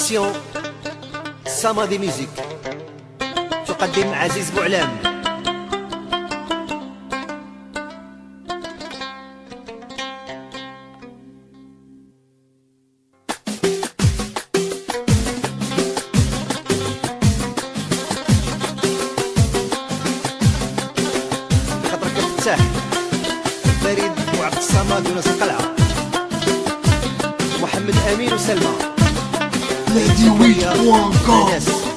برودكسيون سامادي ميوزيك تقدم عزيز بوعلام. خاطرك الفتاح فريد وعبد الصمد وناس القلعه، محمد امين وسلمى LadyWeed.com.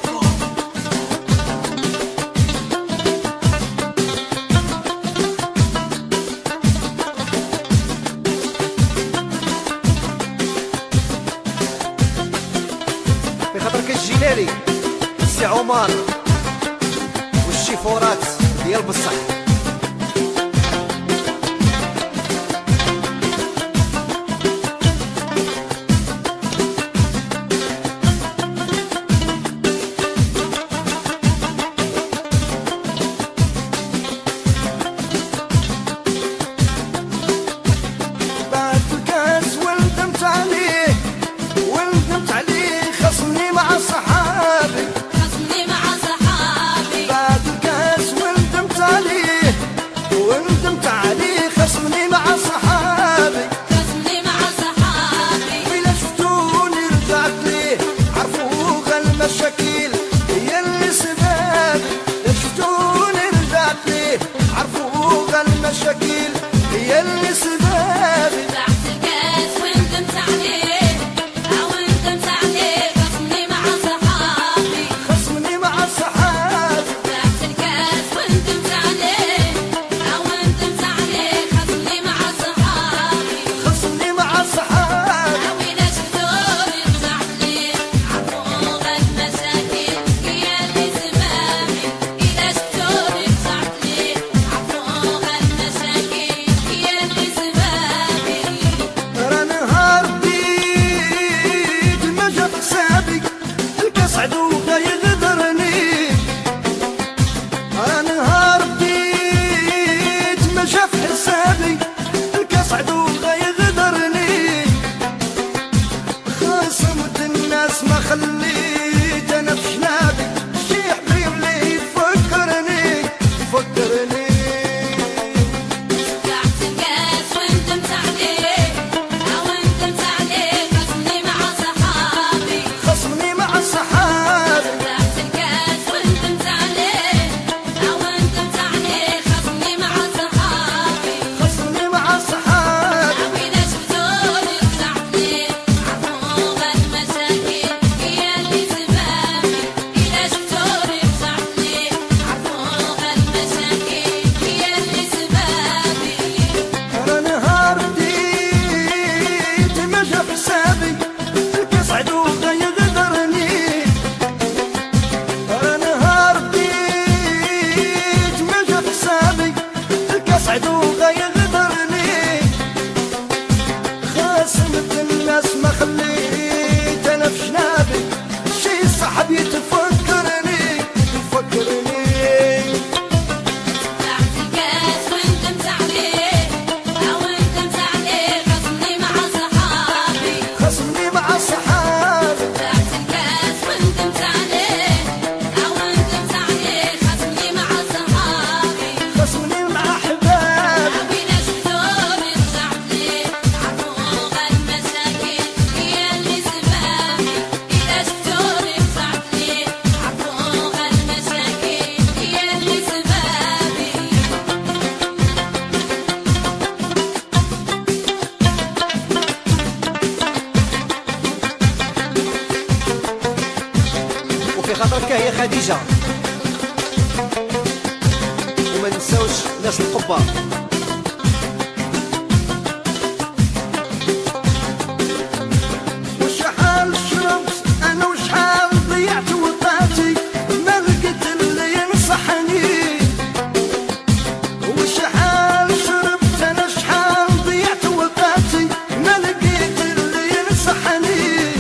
في خاطرك الجيلالي السي عمر والشيفورات ديال بصح. المشاكل هي اللي سبابي فتحت الكاس وندمت عليه، أو ندمت عليه خصمني مع صحابي، خصمني مع صحابي. فتحت الكاس وندمت عليه، أو ندمت عليه خصمني مع صحابي، خصمني مع صحابي. أو إذا شفتوني رجعت ليه عفوق المشاكل هي اللي سبابي، إذا شفتوني رجعت ليه عفوق المشاكل هي اللي سبابي. ترى نهار جديد ما جا حسابي، الكاس عدوغا يغدرني. ترى نهار جديد ما جا في حسابي، الكاس عدوغا يغدرني. خاصمت الناس ما خليت انا في جنابي، شي حبيب لي يفكرني يفكرني. فتحت الكاس وندمت عليه، أو ندمت عليه خصمني مع صحابي، خصمني مع صحابي. فتحت الكاس وندمت عليه، أو ندمت عليه خصمني مع صحابي، خصمني مع صحابي. أو إذا شفتوني رجعت ليه عفوق المشاكل هي اللي سبابي، إذا شفتوني رجعت ليه عفوق المشاكل هي اللي سبابي. ترى نهار جديد ما جا في حسابي، الكاس عدوغا يغدرني. ترى نهار جديد ما جا في حسابي، الكاس عدوغا يغدرني. خاصمت الناس ما خليت انا في جنابي، شي صاحب يتفكرني يفكرني. فتحت الكاس وندمت عليه، أو ندمت عليه خصمني مع صحابي، خصمني مع صحابي. فتحت الكاس وندمت عليه، أو ندمت عليه خصمني مع صحابي، خصمني مع احبابي. أو إذا شفتوني رجعت ليه عفوق المشاكل هي اللي سبابي، إذا شفتوني رجعت ليه عفوق المشاكل هي اللي سبابي. وفي خاطرك هي خديجة، وما نساوش ناس القبة. وشحال شربت انا وشحال ضيعت وقتي، ما لقيت اللي ينصحني. وشحال شربت انا شحال ضيعت وقتي، ما لقيت اللي ينصحني.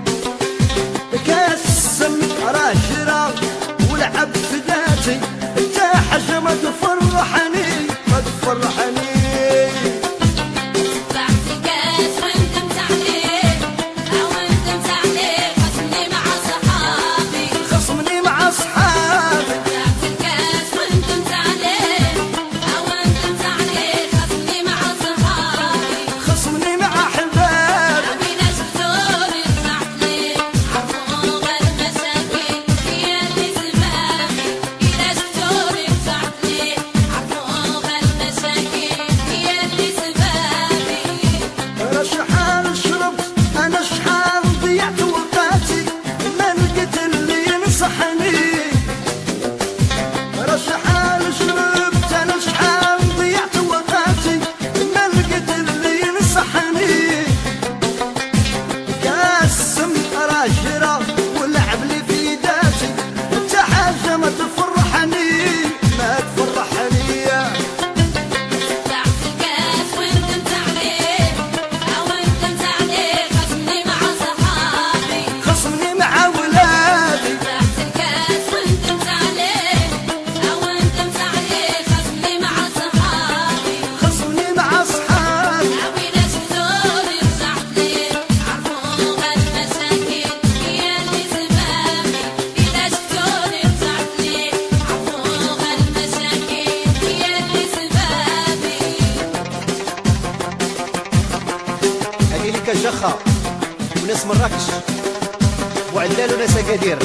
كاس السم راه شرا ولعب في ذاتي، حتى حاجة ما تفرحني ما تفرحني. لا ما تفرحني ما تفرحني. بعت الكاس وانت مزعلي او انت مزعلي خصمني مع صحابي خصمني مع ولادي. بعت الكاس وانت مزعلي او انت مزعلي خصمني مع صحابي خصمني مع اصحابي. عوي ناس بدوري رجعت لي عرفوا هالمشاكل هي اللي سبابي. ناس بدوري رجعت لي عرفوا هالمشاكل هي اللي سبابي. هذه لك جخة وناس مراكش وعلال وناس اكادير.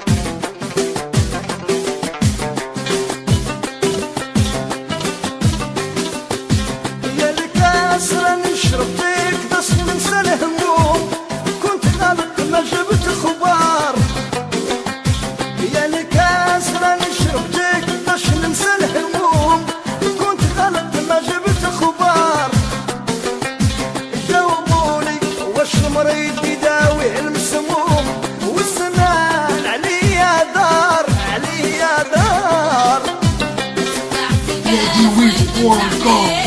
يا الكاس راني شربتك بس ننسى الهموم. كنت غلط ما جبت خبار. يا الكاس راني شربتك باش ننسى الهموم. كنت غلط ما جبت خبار. جاوبوني واش المريض يداوي المسموم. والزمان عليا دار عليا دار. بعت الكاس وانت مزعلي